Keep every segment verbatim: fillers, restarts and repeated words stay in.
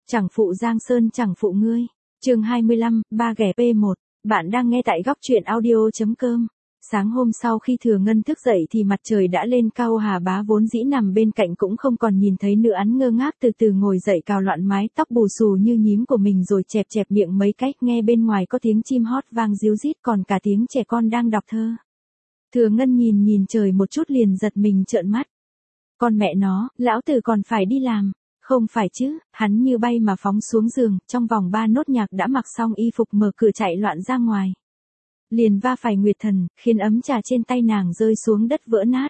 Chẳng phụ Giang Sơn chẳng phụ ngươi. Chương hai mươi lăm, ba ghẻ P một. Bạn đang nghe tại góc truyện audio chấm com. Sáng hôm sau khi Thừa Ngân thức dậy thì mặt trời đã lên cao. Hà Bá vốn dĩ nằm bên cạnh cũng không còn nhìn thấy nữa, hắn ngơ ngác từ từ ngồi dậy, cào loạn mái tóc bù xù như nhím của mình rồi chẹp chẹp miệng mấy cách. Nghe bên ngoài có tiếng chim hót vang ríu rít, còn cả tiếng trẻ con đang đọc thơ. Thừa Ngân nhìn nhìn trời một chút liền giật mình trợn mắt. Con mẹ nó, lão tử còn phải đi làm. Không phải chứ, hắn như bay mà phóng xuống giường, trong vòng ba nốt nhạc đã mặc xong y phục mở cửa chạy loạn ra ngoài. Liền va phải Nguyệt Thần, khiến ấm trà trên tay nàng rơi xuống đất vỡ nát.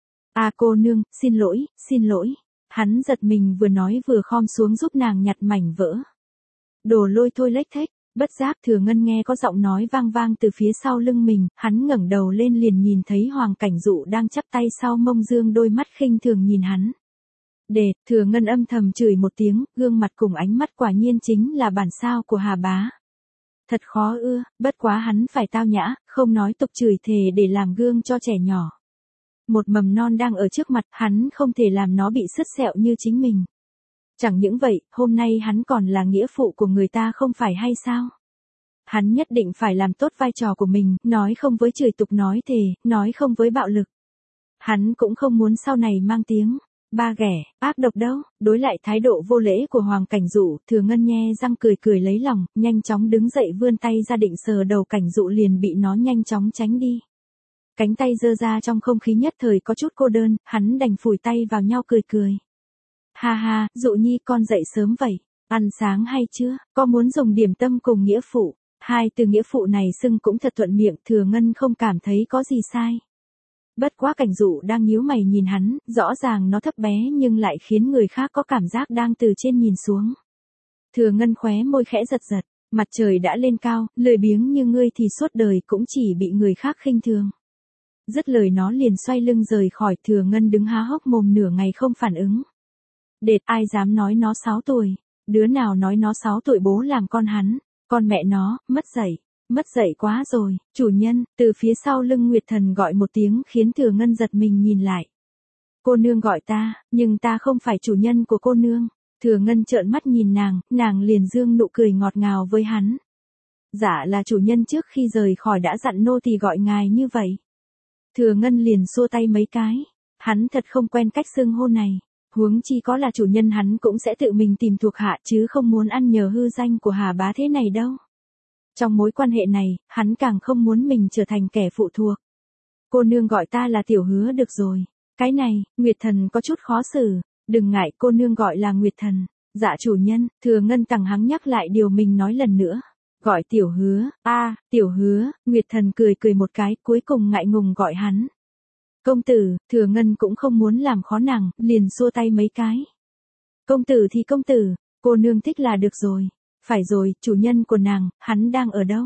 À cô nương, xin lỗi, xin lỗi. Hắn giật mình vừa nói vừa khom xuống giúp nàng nhặt mảnh vỡ. Đồ lôi thôi lếch thếch, bất giác Thừa Ngân nghe có giọng nói vang vang từ phía sau lưng mình, hắn ngẩng đầu lên liền nhìn thấy Hoàng Cảnh Dụ đang chắp tay sau mông dương, đôi mắt khinh thường nhìn hắn. Để, Thừa Ngân âm thầm chửi một tiếng, gương mặt cùng ánh mắt quả nhiên chính là bản sao của Hà Bá. Thật khó ưa, bất quá hắn phải tao nhã, không nói tục chửi thề để làm gương cho trẻ nhỏ. Một mầm non đang ở trước mặt, hắn không thể làm nó bị sứt sẹo như chính mình. Chẳng những vậy, hôm nay hắn còn là nghĩa phụ của người ta không phải hay sao? Hắn nhất định phải làm tốt vai trò của mình, nói không với chửi tục, nói thề, nói không với bạo lực. Hắn cũng không muốn sau này mang tiếng ba ghẻ, ác độc đâu. Đối lại thái độ vô lễ của Hoàng Cảnh Dụ, Thừa Ngân nhe răng cười cười lấy lòng, nhanh chóng đứng dậy vươn tay ra định sờ đầu Cảnh Dụ, liền bị nó nhanh chóng tránh đi. Cánh tay giơ ra trong không khí nhất thời có chút cô đơn, hắn đành phủi tay vào nhau cười cười. Ha ha, Dụ nhi con dậy sớm vậy, ăn sáng hay chưa, có muốn dùng điểm tâm cùng nghĩa phụ? Hai từ nghĩa phụ này xưng cũng thật thuận miệng, Thừa Ngân không cảm thấy có gì sai. Bất quá Cảnh Dụ đang nhíu mày nhìn hắn, rõ ràng nó thấp bé nhưng lại khiến người khác có cảm giác đang từ trên nhìn xuống. Thừa Ngân khóe môi khẽ giật giật, mặt trời đã lên cao, lười biếng như ngươi thì suốt đời cũng chỉ bị người khác khinh thường. Dứt lời nó liền xoay lưng rời khỏi. Thừa Ngân đứng há hốc mồm nửa ngày không phản ứng. Đệt, ai dám nói nó sáu tuổi, đứa nào nói nó sáu tuổi bố làm con hắn, con mẹ nó, mất dạy. Mất dạy quá rồi, chủ nhân, từ phía sau lưng Nguyệt Thần gọi một tiếng khiến Thừa Ngân giật mình nhìn lại. Cô nương gọi ta, nhưng ta không phải chủ nhân của cô nương. Thừa Ngân trợn mắt nhìn nàng, nàng liền dương nụ cười ngọt ngào với hắn. Dạ là chủ nhân trước khi rời khỏi đã dặn nô tỳ gọi ngài như vậy. Thừa Ngân liền xua tay mấy cái, hắn thật không quen cách xưng hô này. Huống chi có là chủ nhân hắn cũng sẽ tự mình tìm thuộc hạ chứ không muốn ăn nhờ hư danh của Hà Bá thế này đâu. Trong mối quan hệ này, hắn càng không muốn mình trở thành kẻ phụ thuộc. Cô nương gọi ta là Tiểu Hứa được rồi. Cái này, Nguyệt Thần có chút khó xử. Đừng ngại, cô nương gọi là Nguyệt Thần. Dạ chủ nhân. Thừa Ngân tằng hắng nhắc lại điều mình nói lần nữa. Gọi Tiểu Hứa. A, à, Tiểu Hứa. Nguyệt Thần cười cười một cái, cuối cùng ngại ngùng gọi hắn. Công tử. Thừa Ngân cũng không muốn làm khó nàng, liền xua tay mấy cái. Công tử thì công tử, cô nương thích là được rồi. Phải rồi, chủ nhân của nàng, hắn đang ở đâu?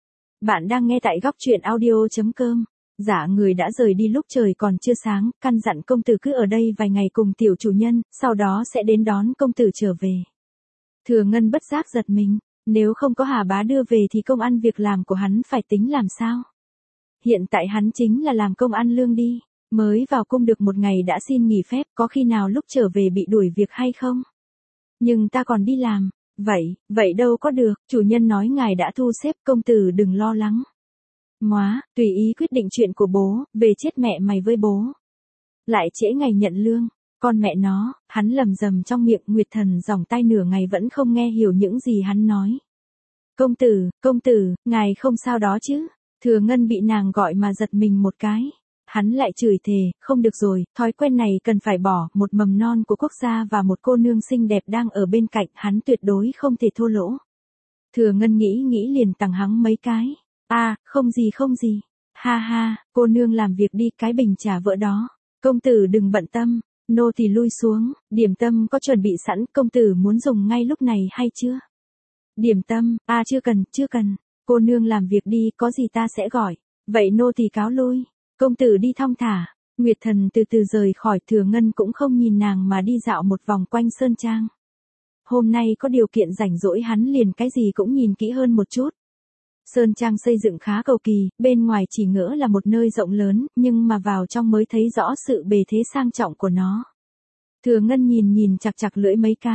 Bạn đang nghe tại góc truyện audio chấm com. Dạ người đã rời đi lúc trời còn chưa sáng, căn dặn công tử cứ ở đây vài ngày cùng tiểu chủ nhân, sau đó sẽ đến đón công tử trở về. Thừa Ngân bất giác giật mình, nếu không có Hà Bá đưa về thì công ăn việc làm của hắn phải tính làm sao? Hiện tại hắn chính là làm công ăn lương đi, mới vào cung được một ngày đã xin nghỉ phép, có khi nào lúc trở về bị đuổi việc hay không? Nhưng ta còn đi làm. Vậy, vậy đâu có được, chủ nhân nói ngài đã thu xếp, công tử đừng lo lắng. Móa, tùy ý quyết định chuyện của bố, về chết mẹ mày với bố. Lại trễ ngày nhận lương, con mẹ nó, hắn lầm rầm trong miệng. Nguyệt Thần giỏng tai nửa ngày vẫn không nghe hiểu những gì hắn nói. Công tử, công tử, ngài không sao đó chứ? Thừa Ngân bị nàng gọi mà giật mình một cái. Hắn lại chửi thề, không được rồi, thói quen này cần phải bỏ, một mầm non của quốc gia và một cô nương xinh đẹp đang ở bên cạnh, hắn tuyệt đối không thể thô lỗ. Thừa Ngân nghĩ nghĩ liền tằng hắng mấy cái. A, à, không gì không gì. Ha ha, cô nương làm việc đi, cái bình trà vỡ đó. Công tử đừng bận tâm, nô tỳ lui xuống, điểm tâm có chuẩn bị sẵn, công tử muốn dùng ngay lúc này hay chưa? Điểm tâm, a à, chưa cần, chưa cần. Cô nương làm việc đi, có gì ta sẽ gọi. Vậy nô tỳ cáo lui. Công tử đi thong thả. Nguyệt Thần từ từ rời khỏi. Thừa Ngân cũng không nhìn nàng mà đi dạo một vòng quanh sơn trang. Hôm nay có điều kiện rảnh rỗi hắn liền cái gì cũng nhìn kỹ hơn một chút. Sơn trang xây dựng khá cầu kỳ, bên ngoài chỉ ngỡ là một nơi rộng lớn, nhưng mà vào trong mới thấy rõ sự bề thế sang trọng của nó. Thừa Ngân nhìn nhìn chặt chặt lưỡi mấy cái.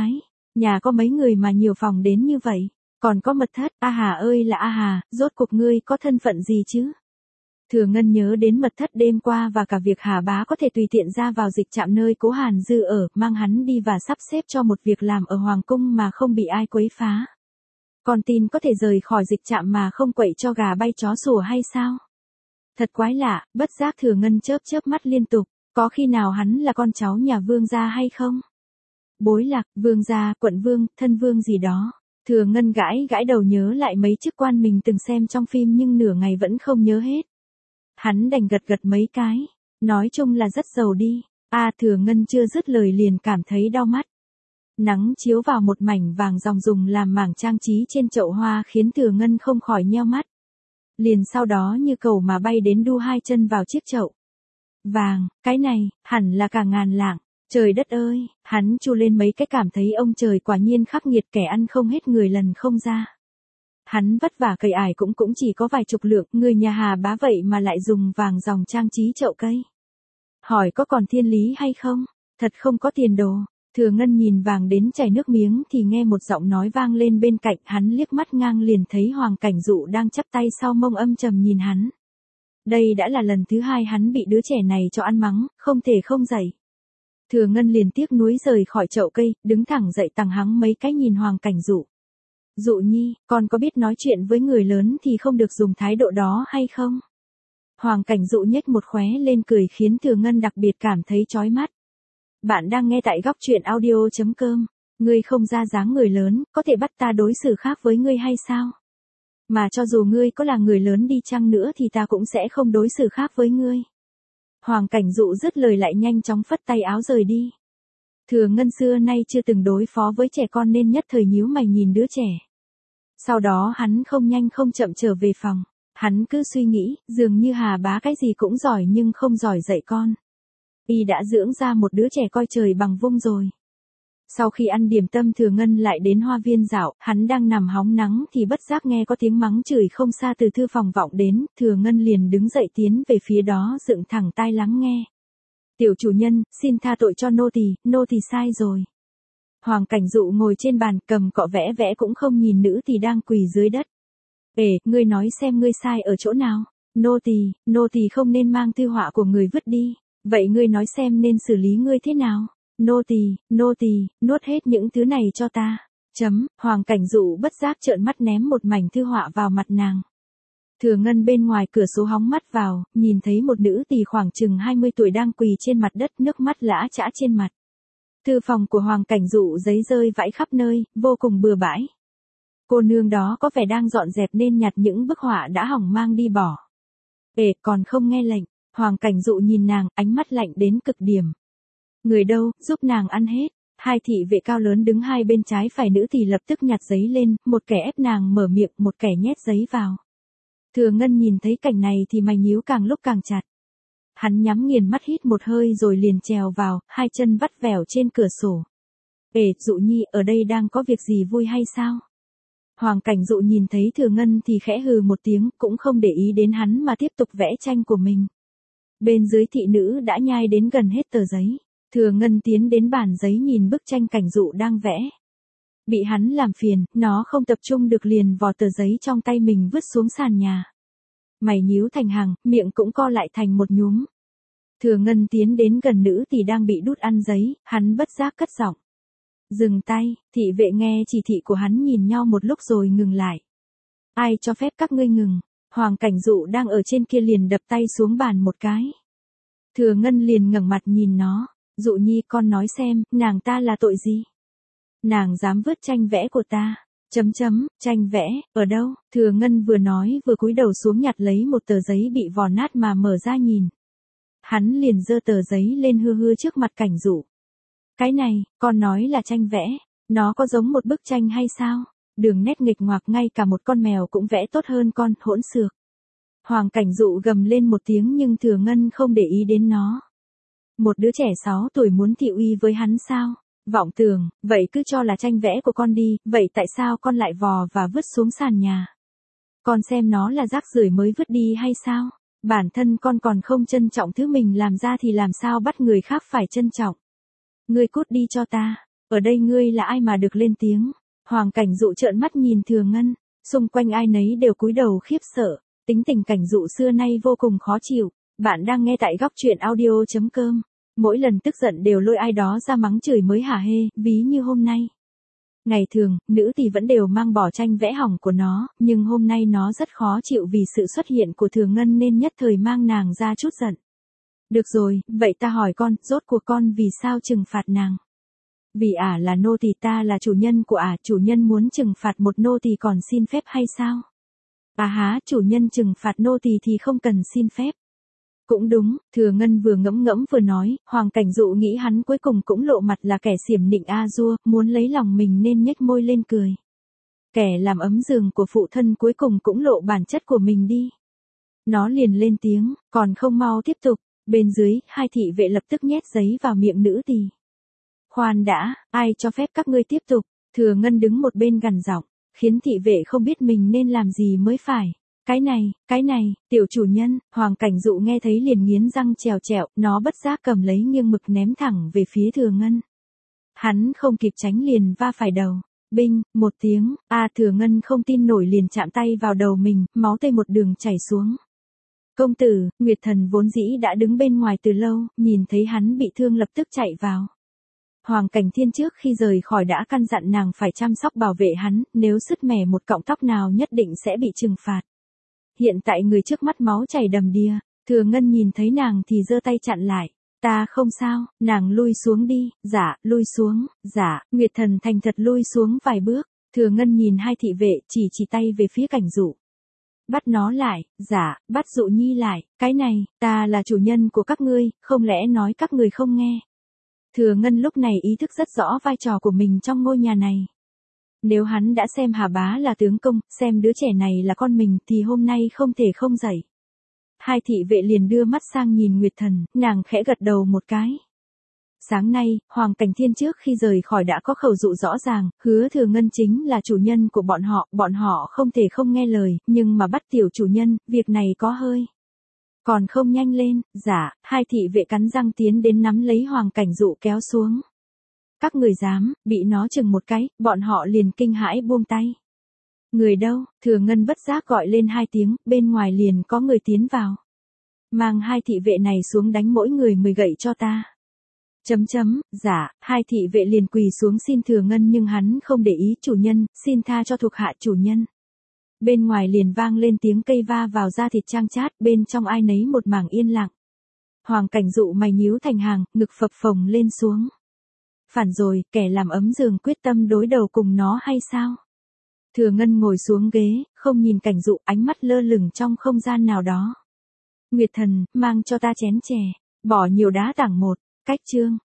Nhà có mấy người mà nhiều phòng đến như vậy, còn có mật thất, A Hà ơi là A Hà, rốt cuộc ngươi có thân phận gì chứ? Thừa Ngân nhớ đến mật thất đêm qua và cả việc Hà bá có thể tùy tiện ra vào dịch trạm nơi Cố Hàn Dư ở, mang hắn đi và sắp xếp cho một việc làm ở Hoàng Cung mà không bị ai quấy phá. Con tin có thể rời khỏi dịch trạm mà không quậy cho gà bay chó sủa hay sao? Thật quái lạ, bất giác Thừa Ngân chớp chớp mắt liên tục, có khi nào hắn là con cháu nhà vương gia hay không? Bối Lạc, vương gia, quận vương, thân vương gì đó. Thừa Ngân gãi gãi đầu nhớ lại mấy chức quan mình từng xem trong phim nhưng nửa ngày vẫn không nhớ hết. Hắn đành gật gật mấy cái, nói chung là rất giàu đi. A à, Thừa Ngân chưa dứt lời liền cảm thấy đau mắt. Nắng chiếu vào một mảnh vàng ròng dùng làm mảng trang trí trên chậu hoa khiến Thừa Ngân không khỏi nheo mắt. Liền sau đó như cầu mà bay đến đu hai chân vào chiếc chậu. Vàng, cái này, hẳn là cả ngàn lạng. Trời đất ơi, hắn chu lên mấy cái cảm thấy ông trời quả nhiên khắc nghiệt, kẻ ăn không hết người lần không ra. Hắn vất vả cày ải cũng cũng chỉ có vài chục lượng, người nhà Hà bá vậy mà lại dùng vàng dòng trang trí chậu cây. Hỏi có còn thiên lý hay không? Thật không có tiền đồ. Thừa Ngân nhìn vàng đến chảy nước miếng thì nghe một giọng nói vang lên bên cạnh, hắn liếc mắt ngang liền thấy Hoàng Cảnh Dụ đang chắp tay sau mông âm trầm nhìn hắn. Đây đã là lần thứ hai hắn bị đứa trẻ này cho ăn mắng, không thể không dậy. Thừa Ngân liền tiếc nuối rời khỏi chậu cây, đứng thẳng dậy tằng hắng mấy cái nhìn Hoàng Cảnh Dụ. Dụ nhi, con có biết nói chuyện với người lớn thì không được dùng thái độ đó hay không? Hoàng Cảnh Dụ nhếch một khóe lên cười khiến Thừa Ngân đặc biệt cảm thấy chói mắt. Bạn đang nghe tại góc truyện audio chấm com. Ngươi không ra dáng người lớn, có thể bắt ta đối xử khác với ngươi hay sao? Mà cho dù ngươi có là người lớn đi chăng nữa thì ta cũng sẽ không đối xử khác với ngươi. Hoàng Cảnh Dụ dứt lời lại nhanh chóng phất tay áo rời đi. Thừa Ngân xưa nay chưa từng đối phó với trẻ con nên nhất thời nhíu mày nhìn đứa trẻ. Sau đó hắn không nhanh không chậm trở về phòng. Hắn cứ suy nghĩ, dường như Hà bá cái gì cũng giỏi nhưng không giỏi dạy con. Y đã dưỡng ra một đứa trẻ coi trời bằng vung rồi. Sau khi ăn điểm tâm Thừa Ngân lại đến hoa viên dạo, hắn đang nằm hóng nắng thì bất giác nghe có tiếng mắng chửi không xa từ thư phòng vọng đến, Thừa Ngân liền đứng dậy tiến về phía đó dựng thẳng tai lắng nghe. Tiểu chủ nhân, xin tha tội cho nô tỳ, nô tỳ sai rồi. Hoàng Cảnh Dụ ngồi trên bàn cầm cọ vẽ vẽ cũng không nhìn nữ tỳ đang quỳ dưới đất. Ê, ngươi nói xem ngươi sai ở chỗ nào? Nô tỳ, nô tỳ không nên mang thư họa của người vứt đi. Vậy ngươi nói xem nên xử lý ngươi thế nào? Nô tỳ, nô tỳ, nuốt hết những thứ này cho ta. Chấm, Hoàng Cảnh Dụ bất giác trợn mắt ném một mảnh thư họa vào mặt nàng. Thừa Ngân bên ngoài cửa sổ hóng mắt vào, nhìn thấy một nữ tỳ khoảng chừng hai mươi tuổi đang quỳ trên mặt đất, nước mắt lã chã trên mặt. Thư phòng của Hoàng Cảnh Dụ giấy rơi vãi khắp nơi, vô cùng bừa bãi. Cô nương đó có vẻ đang dọn dẹp nên nhặt những bức họa đã hỏng mang đi bỏ. Ê, còn không nghe lệnh. Hoàng Cảnh Dụ nhìn nàng, ánh mắt lạnh đến cực điểm. Người đâu, giúp nàng ăn hết. Hai thị vệ cao lớn đứng hai bên trái phải nữ thì lập tức nhặt giấy lên, một kẻ ép nàng mở miệng, một kẻ nhét giấy vào. Thừa Ngân nhìn thấy cảnh này thì mày nhíu càng lúc càng chặt. Hắn nhắm nghiền mắt hít một hơi rồi liền trèo vào, hai chân vắt vẻo trên cửa sổ. Ê, Dụ nhi, ở đây đang có việc gì vui hay sao? Hoàng Cảnh Dụ nhìn thấy Thừa Ngân thì khẽ hừ một tiếng, cũng không để ý đến hắn mà tiếp tục vẽ tranh của mình. Bên dưới thị nữ đã nhai đến gần hết tờ giấy. Thừa Ngân tiến đến bàn giấy nhìn bức tranh Cảnh Dụ đang vẽ. Bị hắn làm phiền, nó không tập trung được liền vò tờ giấy trong tay mình vứt xuống sàn nhà. Mày nhíu thành hàng, miệng cũng co lại thành một nhúm. Thừa Ngân tiến đến gần nữ thì đang bị đút ăn giấy, hắn bất giác cất giọng. Dừng tay, thị vệ nghe chỉ thị của hắn nhìn nhau một lúc rồi ngừng lại. Ai cho phép các ngươi ngừng? Hoàng Cảnh Dụ đang ở trên kia liền đập tay xuống bàn một cái. Thừa Ngân liền ngẩng mặt nhìn nó. Dụ nhi, con nói xem, nàng ta là tội gì? Nàng dám vứt tranh vẽ của ta. Chấm chấm, tranh vẽ, ở đâu? Thừa Ngân vừa nói vừa cúi đầu xuống nhặt lấy một tờ giấy bị vò nát mà mở ra nhìn. Hắn liền giơ tờ giấy lên hưa hưa trước mặt Cảnh Dụ. Cái này, con nói là tranh vẽ, nó có giống một bức tranh hay sao? Đường nét nghịch ngoạc ngay cả một con mèo cũng vẽ tốt hơn con, hỗn xược. Hoàng Cảnh Dụ gầm lên một tiếng nhưng Thừa Ngân không để ý đến nó. Một đứa trẻ sáu tuổi muốn thị uy với hắn sao? Vọng tưởng, vậy cứ cho là tranh vẽ của con đi, vậy tại sao con lại vò và vứt xuống sàn nhà? Con xem nó là rác rưởi mới vứt đi hay sao? Bản thân con còn không trân trọng thứ mình làm ra thì làm sao bắt người khác phải trân trọng? Ngươi cút đi cho ta. Ở đây ngươi là ai mà được lên tiếng? Hoàng Cảnh Dụ trợn mắt nhìn Thừa Ngân, xung quanh ai nấy đều cúi đầu khiếp sợ, tính tình Cảnh Dụ xưa nay vô cùng khó chịu. Bạn đang nghe tại góc truyện audio chấm com. Mỗi lần tức giận đều lôi ai đó ra mắng chửi mới hả hê, ví như hôm nay. Ngày thường, nữ thì vẫn đều mang bỏ tranh vẽ hỏng của nó, nhưng hôm nay nó rất khó chịu vì sự xuất hiện của Thừa Ngân nên nhất thời mang nàng ra chút giận. Được rồi, vậy ta hỏi con, rốt cuộc con vì sao trừng phạt nàng? Vì ả là nô tỳ, ta là chủ nhân của ả, chủ nhân muốn trừng phạt một nô tỳ còn xin phép hay sao? À há, chủ nhân trừng phạt nô tỳ thì không cần xin phép. Cũng đúng, Thừa Ngân vừa ngẫm ngẫm vừa nói, Hoàng Cảnh Dụ nghĩ hắn cuối cùng cũng lộ mặt là kẻ xiểm nịnh a dua, muốn lấy lòng mình nên nhếch môi lên cười. Kẻ làm ấm giường của phụ thân cuối cùng cũng lộ bản chất của mình đi. Nó liền lên tiếng, còn không mau tiếp tục. Bên dưới, hai thị vệ lập tức nhét giấy vào miệng nữ tỳ. Khoan đã, ai cho phép các ngươi tiếp tục? Thừa Ngân đứng một bên gằn giọng, khiến thị vệ không biết mình nên làm gì mới phải. Cái này, cái này, tiểu chủ nhân, Hoàng Cảnh Dụ nghe thấy liền nghiến răng trèo trẹo, nó bất giác cầm lấy nghiêng mực ném thẳng về phía Thừa Ngân. Hắn không kịp tránh liền va phải đầu. Binh, một tiếng, a Thừa Ngân không tin nổi liền chạm tay vào đầu mình, máu tươi một đường chảy xuống. Công tử, Nguyệt Thần vốn dĩ đã đứng bên ngoài từ lâu, nhìn thấy hắn bị thương lập tức chạy vào. Hoàng Cảnh Thiên trước khi rời khỏi đã căn dặn nàng phải chăm sóc bảo vệ hắn, nếu sứt mẻ một cọng tóc nào nhất định sẽ bị trừng phạt. Hiện tại người trước mắt máu chảy đầm đìa, Thừa Ngân nhìn thấy nàng thì giơ tay chặn lại. Ta không sao, nàng lui xuống đi, dạ, lui xuống, dạ, Nguyệt Thần thành thật lui xuống vài bước, Thừa Ngân nhìn hai thị vệ chỉ chỉ tay về phía Cảnh Dụ. Bắt nó lại, dạ, bắt Dụ Nhi lại, cái này, ta là chủ nhân của các ngươi, không lẽ nói các người không nghe. Thừa Ngân lúc này ý thức rất rõ vai trò của mình trong ngôi nhà này. Nếu hắn đã xem Hà Bá là tướng công, xem đứa trẻ này là con mình thì hôm nay không thể không dậy. Hai thị vệ liền đưa mắt sang nhìn Nguyệt Thần, nàng khẽ gật đầu một cái. Sáng nay, Hoàng Cảnh Thiên trước khi rời khỏi đã có khẩu dụ rõ ràng, hứa Thừa Ngân chính là chủ nhân của bọn họ, bọn họ không thể không nghe lời, nhưng mà bắt tiểu chủ nhân, việc này có hơi. Còn không nhanh lên, dạ, hai thị vệ cắn răng tiến đến nắm lấy Hoàng Cảnh Dụ kéo xuống. Các người dám, bị nó chừng một cái, bọn họ liền kinh hãi buông tay. Người đâu, Thừa Ngân bất giác gọi lên hai tiếng, bên ngoài liền có người tiến vào. Mang hai thị vệ này xuống đánh mỗi người mười gậy cho ta. Chấm chấm, dạ, hai thị vệ liền quỳ xuống xin Thừa Ngân nhưng hắn không để ý, chủ nhân, xin tha cho thuộc hạ chủ nhân. Bên ngoài liền vang lên tiếng cây va vào da thịt trang chát, bên trong ai nấy một mảng yên lặng. Hoàng Cảnh Dụ mày nhíu thành hàng, ngực phập phồng lên xuống. Phản rồi, kẻ làm ấm giường quyết tâm đối đầu cùng nó hay sao? Thừa Ngân ngồi xuống ghế, không nhìn Cảnh Dụ, ánh mắt lơ lửng trong không gian nào đó. Nguyệt Thần, mang cho ta chén chè, bỏ nhiều đá tảng một, cách chương.